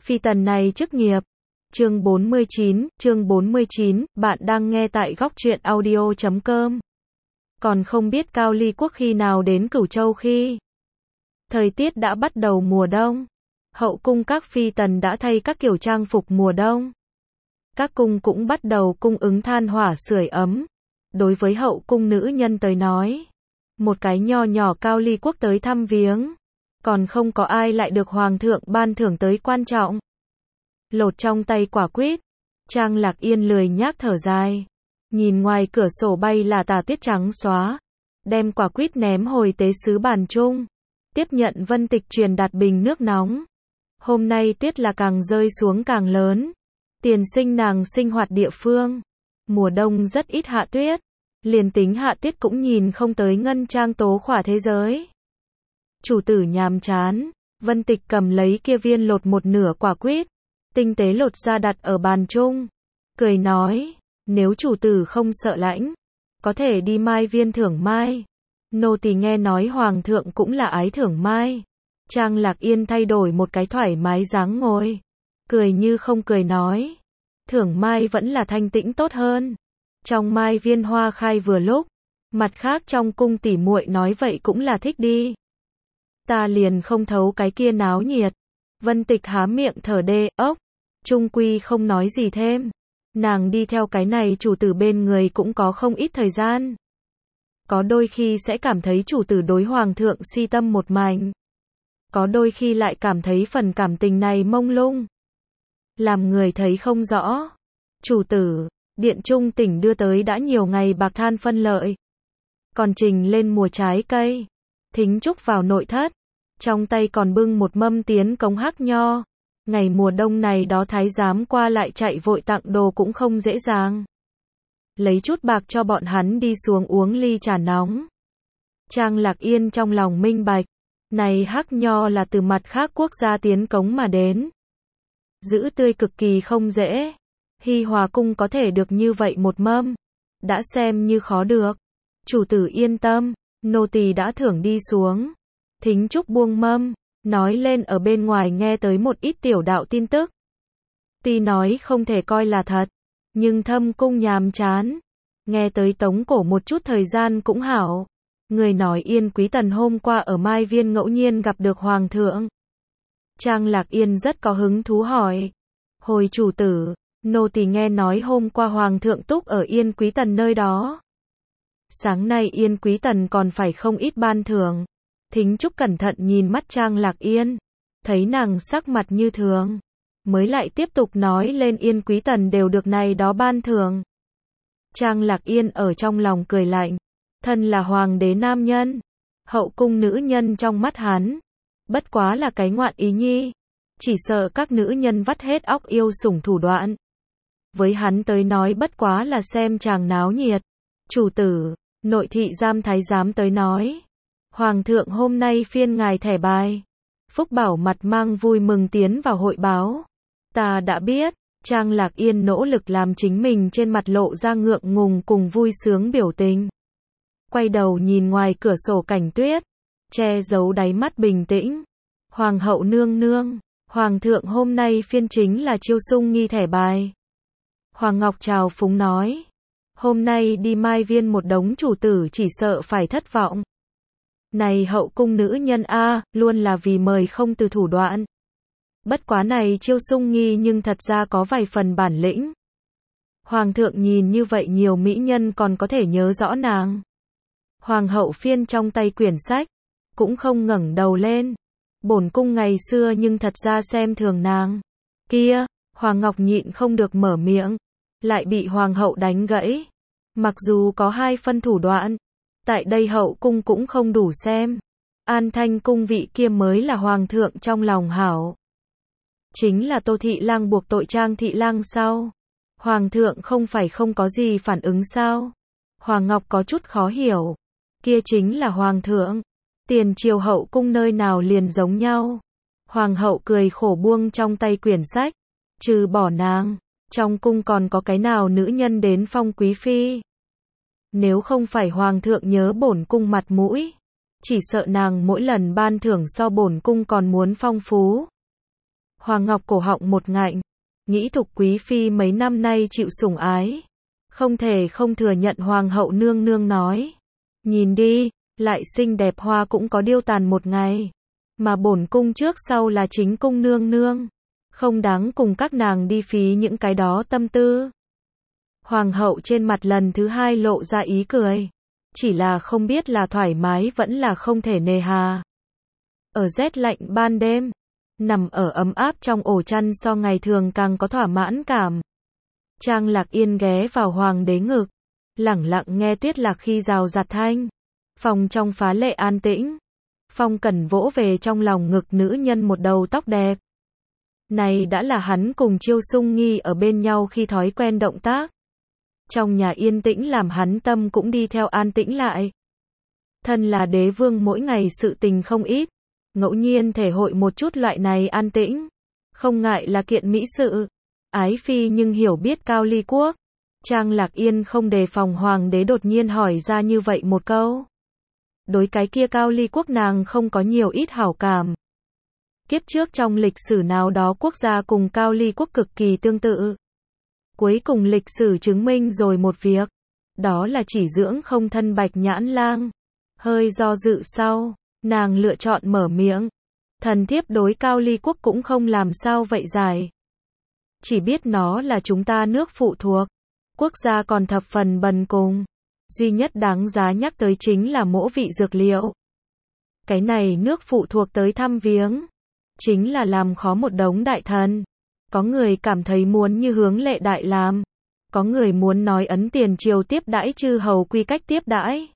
Phi tần này chức nghiệp. Chương 49, bạn đang nghe tại góc truyện audio.com. Còn không biết Cao Ly Quốc khi nào đến Cửu Châu khi thời tiết đã bắt đầu mùa đông. Hậu cung các phi tần đã thay các kiểu trang phục mùa đông. Các cung cũng bắt đầu cung ứng than hỏa sưởi ấm. Đối với hậu cung nữ nhân tới nói, một cái nho nhỏ Cao Ly Quốc tới thăm viếng, còn không có ai lại được hoàng thượng ban thưởng tới quan trọng. Lột trong tay quả quýt, Trang Lạc Yên lười nhác thở dài, nhìn ngoài cửa sổ bay là tà tuyết trắng xóa, đem quả quýt ném hồi tế sứ bàn chung, tiếp nhận Vân Tịch truyền đạt bình nước nóng. Hôm nay tuyết là càng rơi xuống càng lớn, tiền sinh nàng sinh hoạt địa phương, mùa đông rất ít hạ tuyết, liền tính hạ tuyết cũng nhìn không tới ngân trang tố khỏa thế giới. Chủ tử nhàm chán, Vân Tịch cầm lấy kia viên lột một nửa quả quýt, tinh tế lột ra đặt ở bàn chung, cười nói, nếu chủ tử không sợ lạnh, có thể đi mai viên thưởng mai. Nô tỳ nghe nói hoàng thượng cũng là ái thưởng mai. Trang Lạc Yên thay đổi một cái thoải mái dáng ngồi, cười như không cười nói, thưởng mai vẫn là thanh tĩnh tốt hơn. Trong mai viên hoa khai vừa lúc, mặt khác trong cung tỉ muội nói vậy cũng là thích đi. Ta liền không thấu cái kia náo nhiệt. Vân Tịch há miệng thở đê ốc, trung quy không nói gì thêm. Nàng đi theo cái này chủ tử bên người cũng có không ít thời gian. Có đôi khi sẽ cảm thấy chủ tử đối hoàng thượng si tâm một mảnh. Có đôi khi lại cảm thấy phần cảm tình này mông lung, làm người thấy không rõ. Chủ tử, điện trung tỉnh đưa tới đã nhiều ngày bạc than phân lợi, còn trình lên mùa trái cây. Thính Trúc vào nội thất, trong tay còn bưng một mâm tiến cống hắc nho. Ngày mùa đông này đó thái giám qua lại chạy vội tặng đồ cũng không dễ dàng. Lấy chút bạc cho bọn hắn đi xuống uống ly trà nóng. Trang Lạc Yên trong lòng minh bạch, này hắc nho là từ mặt khác quốc gia tiến cống mà đến. Giữ tươi cực kỳ không dễ. Hi Hòa cung có thể được như vậy một mâm, đã xem như khó được. Chủ tử yên tâm, nô tỳ đã thưởng đi xuống. Thính Trúc buông mâm, nói lên ở bên ngoài nghe tới một ít tiểu đạo tin tức. Tuy nói không thể coi là thật, nhưng thâm cung nhàm chán, nghe tới tống cổ một chút thời gian cũng hảo. Người nói Yên Quý Tần hôm qua ở Mai Viên ngẫu nhiên gặp được hoàng thượng. Trang Lạc Yên rất có hứng thú hỏi, hồi chủ tử, nô tỳ nghe nói hôm qua hoàng thượng túc ở Yên Quý Tần nơi đó. Sáng nay Yên Quý Tần còn phải không ít ban thưởng. Thính Trúc cẩn thận nhìn mắt Trang Lạc Yên, thấy nàng sắc mặt như thường, mới lại tiếp tục nói lên Yên Quý Tần đều được này đó ban thưởng. Trang Lạc Yên ở trong lòng cười lạnh, thân là hoàng đế nam nhân, hậu cung nữ nhân trong mắt hắn, bất quá là cái ngoạn ý nhi, chỉ sợ các nữ nhân vắt hết óc yêu sủng thủ đoạn. Với hắn tới nói bất quá là xem chàng náo nhiệt. Chủ tử, nội thị giám thái giám tới nói, hoàng thượng hôm nay phiên ngài thẻ bài. Phúc Bảo mặt mang vui mừng tiến vào hội báo. Ta đã biết. Trang Lạc Yên nỗ lực làm chính mình trên mặt lộ ra ngượng ngùng cùng vui sướng biểu tình. Quay đầu nhìn ngoài cửa sổ cảnh tuyết, che giấu đáy mắt bình tĩnh. Hoàng hậu nương nương, hoàng thượng hôm nay phiên chính là Chiêu Sung nghi thẻ bài. Hoàng Ngọc trào phúng nói, hôm nay đi Mai Viên một đống chủ tử chỉ sợ phải thất vọng. Này hậu cung nữ nhân a, luôn là vì mời không từ thủ đoạn. Bất quá này Chiêu Sung nghi nhưng thật ra có vài phần bản lĩnh. Hoàng thượng nhìn như vậy nhiều mỹ nhân còn có thể nhớ rõ nàng. Hoàng hậu phiên trong tay quyển sách, cũng không ngẩng đầu lên. Bổn cung ngày xưa nhưng thật ra xem thường nàng. Kia, Hoàng Ngọc nhịn không được mở miệng, lại bị hoàng hậu đánh gãy. Mặc dù có hai phân thủ đoạn, tại đây hậu cung cũng không đủ xem. An Thanh cung vị kia mới là hoàng thượng trong lòng hảo. Chính là Tô Thị Lang buộc tội Trang Thị Lang sao? Hoàng thượng không phải không có gì phản ứng sao? Hoàng Ngọc có chút khó hiểu. Kia chính là hoàng thượng. Tiền triều hậu cung nơi nào liền giống nhau. Hoàng hậu cười khổ buông trong tay quyển sách. Trừ bỏ nàng, trong cung còn có cái nào nữ nhân đến phong quý phi? Nếu không phải hoàng thượng nhớ bổn cung mặt mũi, chỉ sợ nàng mỗi lần ban thưởng so bổn cung còn muốn phong phú. Hoàng Ngọc cổ họng một ngạnh, nghĩ Thục quý phi mấy năm nay chịu sủng ái, không thể không thừa nhận. Hoàng hậu nương nương nói, nhìn đi, lại xinh đẹp hoa cũng có điêu tàn một ngày, mà bổn cung trước sau là chính cung nương nương, không đáng cùng các nàng đi phí những cái đó tâm tư. Hoàng hậu trên mặt lần thứ hai lộ ra ý cười, chỉ là không biết là thoải mái vẫn là không thể nề hà. Ở rét lạnh ban đêm, nằm ở ấm áp trong ổ chăn so ngày thường càng có thỏa mãn cảm. Trang Lạc Yên ghé vào hoàng đế ngực, lẳng lặng nghe Tuyết Lạc khi rào rạt thanh. Phòng trong phá lệ an tĩnh. Phong Cẩn vỗ về trong lòng ngực nữ nhân một đầu tóc đẹp. Này đã là hắn cùng Chiêu Sung Nghi ở bên nhau khi thói quen động tác. Trong nhà yên tĩnh làm hắn tâm cũng đi theo an tĩnh lại. Thân là đế vương mỗi ngày sự tình không ít, ngẫu nhiên thể hội một chút loại này an tĩnh, không ngại là kiện mỹ sự. Ái phi nhưng hiểu biết Cao Ly quốc. Trang Lạc Yên không đề phòng hoàng đế đột nhiên hỏi ra như vậy một câu. Đối cái kia Cao Ly quốc nàng không có nhiều ít hảo cảm. Kiếp trước trong lịch sử nào đó quốc gia cùng Cao Ly quốc cực kỳ tương tự. Cuối cùng lịch sử chứng minh rồi một việc, đó là chỉ dưỡng không thân Bạch Nhãn Lang. Hơi do dự sau, nàng lựa chọn mở miệng. Thần thiếp đối Cao Ly quốc cũng không làm sao vậy giải. Chỉ biết nó là chúng ta nước phụ thuộc, quốc gia còn thập phần bần cùng. Duy nhất đáng giá nhắc tới chính là mỗ vị dược liệu. Cái này nước phụ thuộc tới thăm viếng, chính là làm khó một đống đại thần. Có người cảm thấy muốn như hướng lệ đại làm, có người muốn nói ấn tiền triều tiếp đãi chư hầu quy cách tiếp đãi.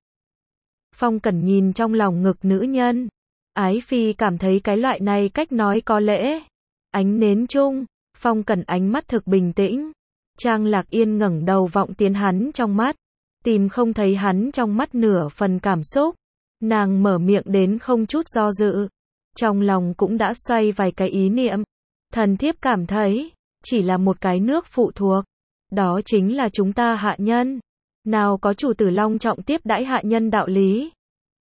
Phong Cẩn nhìn trong lòng ngực nữ nhân, Ái phi cảm thấy cái loại này cách nói có lễ. Ánh nến chung, Phong Cẩn ánh mắt thực bình tĩnh. Trang Lạc Yên ngẩng đầu vọng tiến hắn trong mắt, tìm không thấy hắn trong mắt nửa phần cảm xúc. Nàng mở miệng đến không chút do dự, trong lòng cũng đã xoay vài cái ý niệm. Thần thiếp cảm thấy, chỉ là một cái nước phụ thuộc, đó chính là chúng ta hạ nhân. Nào có chủ tử long trọng tiếp đãi hạ nhân đạo lý.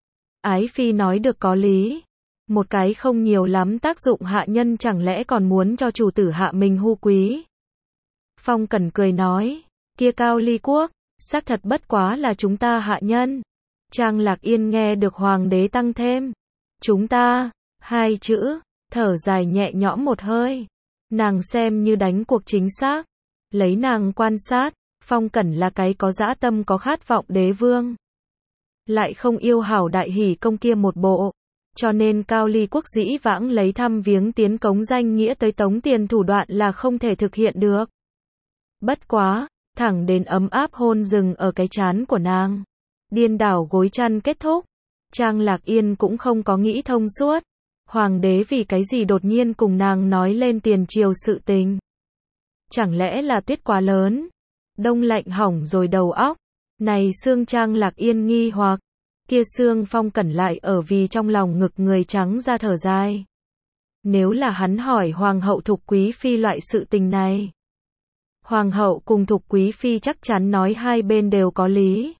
Ái phi nói được có lý. Một cái không nhiều lắm tác dụng hạ nhân chẳng lẽ còn muốn cho chủ tử hạ mình hu quý. Phong Cẩn cười nói, kia Cao Ly quốc, xác thật bất quá là chúng ta hạ nhân. Trang Lạc Yên nghe được hoàng đế tăng thêm chúng ta, hai chữ, thở dài nhẹ nhõm một hơi. Nàng xem như đánh cuộc chính xác. Lấy nàng quan sát, Phong Cẩn là cái có dã tâm có khát vọng đế vương. Lại không yêu hảo đại hỷ công kia một bộ. Cho nên Cao Ly quốc dĩ vãng lấy thăm viếng tiến cống danh nghĩa tới tống tiền thủ đoạn là không thể thực hiện được. Bất quá, thẳng đến ấm áp hôn dừng ở cái trán của nàng. Điên đảo gối chăn kết thúc. Trang Lạc Yên cũng không có nghĩ thông suốt. Hoàng đế vì cái gì đột nhiên cùng nàng nói lên tiền triều sự tình. Chẳng lẽ là tuyết quá lớn, đông lạnh hỏng rồi đầu óc. Này xương Trang Lạc Yên nghi hoặc, kia xương Phong Cẩn lại ở vì trong lòng ngực người trắng ra thở dài. Nếu là hắn hỏi Hoàng hậu Thục quý phi loại sự tình này, Hoàng hậu cùng Thục quý phi chắc chắn nói hai bên đều có lý.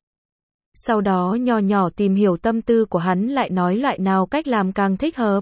Sau đó nho nhỏ tìm hiểu tâm tư của hắn lại nói loại nào cách làm càng thích hợp.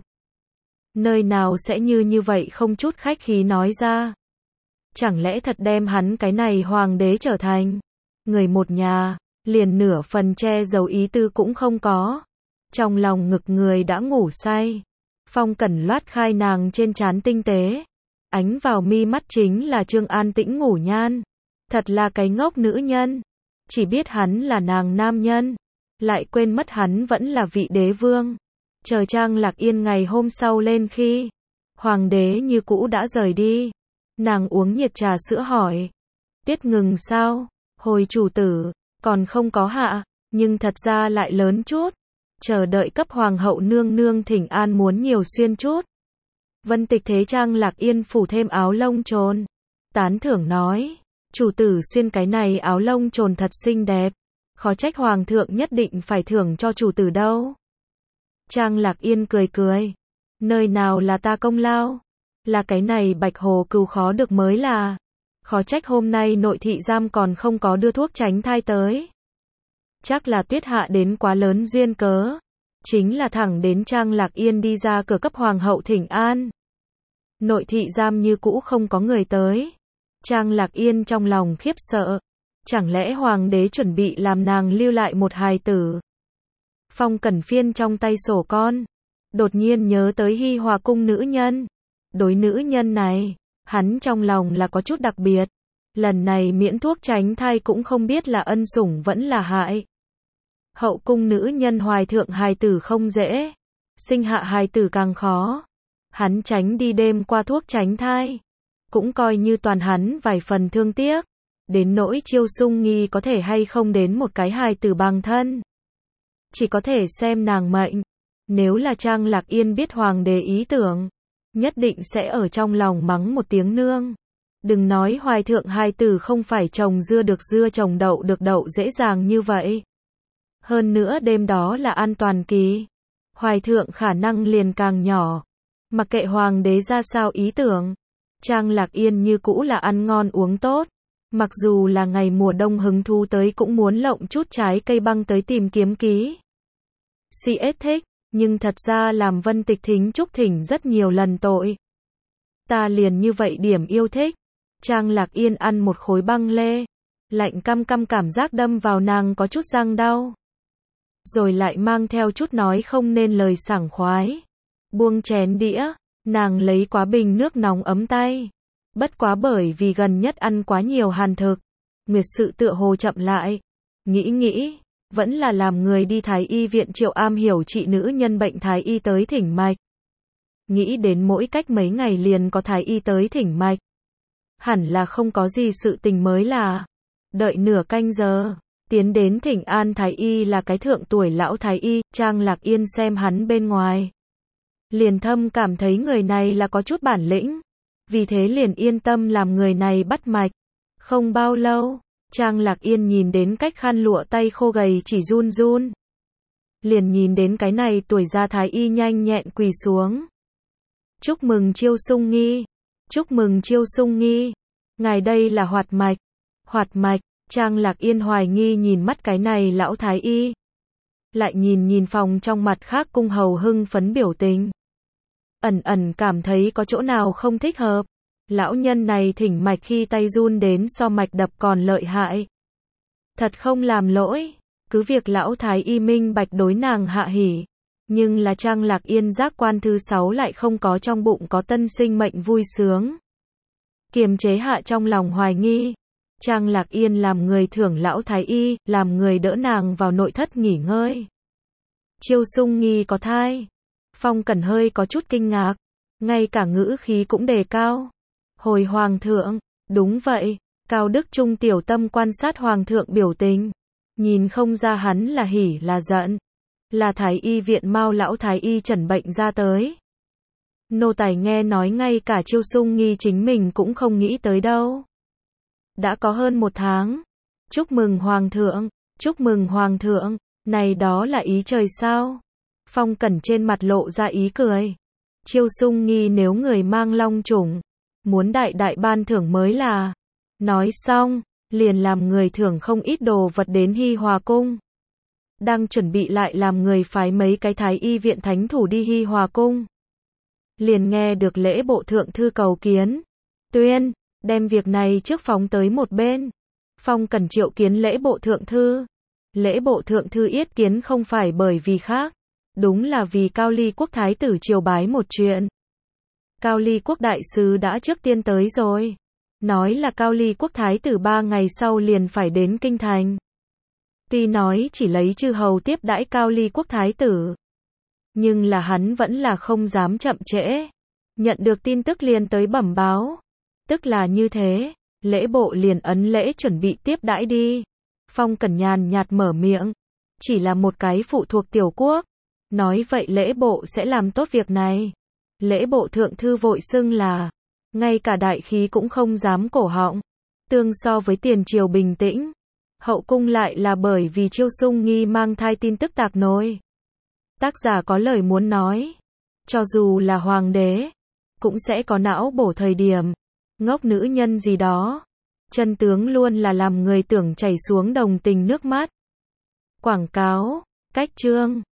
Nơi nào sẽ như vậy không chút khách khí nói ra. Chẳng lẽ thật đem hắn cái này hoàng đế trở thành người một nhà, liền nửa phần che giấu ý tư cũng không có. Trong lòng ngực người đã ngủ say. Phong Cẩn loát khai nàng trên trán tinh tế. Ánh vào mi mắt chính là Trương An Tĩnh ngủ nhan. Thật là cái ngốc nữ nhân. Chỉ biết hắn là nàng nam nhân, lại quên mất hắn vẫn là vị đế vương. Chờ Trang Lạc Yên ngày hôm sau lên khi hoàng đế như cũ đã rời đi. Nàng uống nhiệt trà sữa hỏi, tiết ngừng sao? Hồi chủ tử, còn không có hạ, nhưng thật ra lại lớn chút. Chờ đợi cấp hoàng hậu nương nương thỉnh an muốn nhiều xuyên chút. Vân Tịch thế Trang Lạc Yên phủ thêm áo lông trồn. Tán thưởng nói, chủ tử xuyên cái này áo lông trồn thật xinh đẹp. Khó trách hoàng thượng nhất định phải thưởng cho chủ tử đâu. Trang Lạc Yên cười cười. Nơi nào là ta công lao? Là cái này Bạch Hồ Cừu khó được mới là. Khó trách hôm nay nội thị giam còn không có đưa thuốc tránh thai tới. Chắc là tuyết hạ đến quá lớn duyên cớ. Chính là thẳng đến Trang Lạc Yên đi ra cửa cấp hoàng hậu thỉnh an. Nội thị giam như cũ không có người tới. Trang Lạc Yên trong lòng khiếp sợ. Chẳng lẽ hoàng đế chuẩn bị làm nàng lưu lại một hài tử? Phong Cẩn phiên trong tay sổ con. Đột nhiên nhớ tới Hi Hòa cung nữ nhân. Đối nữ nhân này, hắn trong lòng là có chút đặc biệt. Lần này miễn thuốc tránh thai cũng không biết là ân sủng vẫn là hại. Hậu cung nữ nhân hoài thượng hài tử không dễ. Sinh hạ hài tử càng khó. Hắn tránh đi đêm qua thuốc tránh thai. Cũng coi như toàn hắn vài phần thương tiếc. Đến nỗi Chiêu Sung Nghi có thể hay không đến một cái hài tử bằng thân. Chỉ có thể xem nàng mệnh. Nếu là Trang Lạc Yên biết hoàng đế ý tưởng, nhất định sẽ ở trong lòng mắng một tiếng nương. Đừng nói hoài thượng hài tử không phải trồng dưa được dưa, trồng đậu được đậu dễ dàng như vậy. Hơn nữa đêm đó là an toàn kỳ. Hoài thượng khả năng liền càng nhỏ. Mặc kệ hoàng đế ra sao ý tưởng, Trang Lạc Yên như cũ là ăn ngon uống tốt. Mặc dù là ngày mùa đông hứng thú tới cũng muốn lộng chút trái cây băng tới tìm kiếm ký. CS thích, nhưng thật ra làm Vân Tịch thính chúc thỉnh rất nhiều lần tội. Ta liền như vậy điểm yêu thích. Trang Lạc Yên ăn một khối băng lê. Lạnh căm căm cảm giác đâm vào nàng có chút răng đau. Rồi lại mang theo chút nói không nên lời sảng khoái. Buông chén đĩa, nàng lấy quá bình nước nóng ấm tay. Bất quá bởi vì gần nhất ăn quá nhiều hàn thực, nguyệt sự tựa hồ chậm lại. Nghĩ, vẫn là làm người đi Thái Y viện Triệu am hiểu trị nữ nhân bệnh Thái Y tới thỉnh mạch. Nghĩ đến mỗi cách mấy ngày liền có Thái Y tới thỉnh mạch. Hẳn là không có gì sự tình mới là. Đợi nửa canh giờ, tiến đến thỉnh an Thái Y là cái thượng tuổi lão Thái Y. Trang Lạc Yên xem hắn bên ngoài, liền thâm cảm thấy người này là có chút bản lĩnh. Vì thế liền yên tâm làm người này bắt mạch. Không bao lâu, Trang Lạc Yên nhìn đến cách khăn lụa tay khô gầy chỉ run run. Liền nhìn đến cái này tuổi già Thái Y nhanh nhẹn quỳ xuống. Chúc mừng Chiêu Sung Nghi. Chúc mừng Chiêu Sung Nghi. Ngài đây là hoạt mạch. Hoạt mạch. Trang Lạc Yên hoài nghi nhìn mắt cái này lão Thái Y. Lại nhìn phòng trong mặt khác cung hầu hưng phấn biểu tình. Ẩn cảm thấy có chỗ nào không thích hợp. Lão nhân này thỉnh mạch khi tay run đến so mạch đập còn lợi hại. Thật không làm lỗi. Cứ việc lão Thái Y minh bạch đối nàng hạ hỉ. Nhưng là Trang Lạc Yên giác quan thứ 6 lại không có trong bụng có tân sinh mệnh vui sướng. Kiềm chế hạ trong lòng hoài nghi. Trang Lạc Yên làm người thưởng lão Thái Y, làm người đỡ nàng vào nội thất nghỉ ngơi. Chiêu Sung Nghi có thai. Phong Cẩn hơi có chút kinh ngạc. Ngay cả ngữ khí cũng đề cao. Hồi hoàng thượng, đúng vậy. Cao Đức Trung tiểu tâm quan sát hoàng thượng biểu tình. Nhìn không ra hắn là hỉ là giận. Là Thái Y viện Mao lão Thái Y chẩn bệnh ra tới. Nô tài nghe nói ngay cả Chiêu Sung Nghi chính mình cũng không nghĩ tới đâu. Đã có hơn 1 tháng. Chúc mừng hoàng thượng, chúc mừng hoàng thượng. Này đó là ý trời sao? Phong Cẩn trên mặt lộ ra ý cười. Chiêu Sung Nghi nếu người mang long chủng, muốn đại ban thưởng mới là. Nói xong, liền làm người thưởng không ít đồ vật đến Hi Hòa cung. Đang chuẩn bị lại làm người phái mấy cái Thái Y viện thánh thủ đi Hi Hòa cung. Liền nghe được lễ bộ thượng thư cầu kiến. Tuyên, đem việc này trước phóng tới một bên. Phong Cẩn triệu kiến lễ bộ thượng thư. Lễ bộ thượng thư yết kiến không phải bởi vì khác. Đúng là vì Cao Ly quốc thái tử triều bái một chuyện. Cao Ly quốc đại sứ đã trước tiên tới rồi. Nói là Cao Ly quốc thái tử 3 ngày sau liền phải đến kinh thành. Tuy nói chỉ lấy chư hầu tiếp đãi Cao Ly quốc thái tử. Nhưng là hắn vẫn là không dám chậm trễ. Nhận được tin tức liền tới bẩm báo. Tức là như thế, lễ bộ liền ấn lễ chuẩn bị tiếp đãi đi. Phong Cẩn nhàn nhạt mở miệng. Chỉ là một cái phụ thuộc tiểu quốc. Nói vậy lễ bộ sẽ làm tốt việc này. Lễ bộ thượng thư vội xưng là. Ngay cả đại khí cũng không dám cổ họng. Tương so với tiền triều bình tĩnh. Hậu cung lại là bởi vì Chiêu Sung Nghi mang thai tin tức tạc nổi. Tác giả có lời muốn nói. Cho dù là hoàng đế, cũng sẽ có não bổ thời điểm. Ngốc nữ nhân gì đó. Chân tướng luôn là làm người tưởng chảy xuống đồng tình nước mắt. Quảng cáo, cách chương.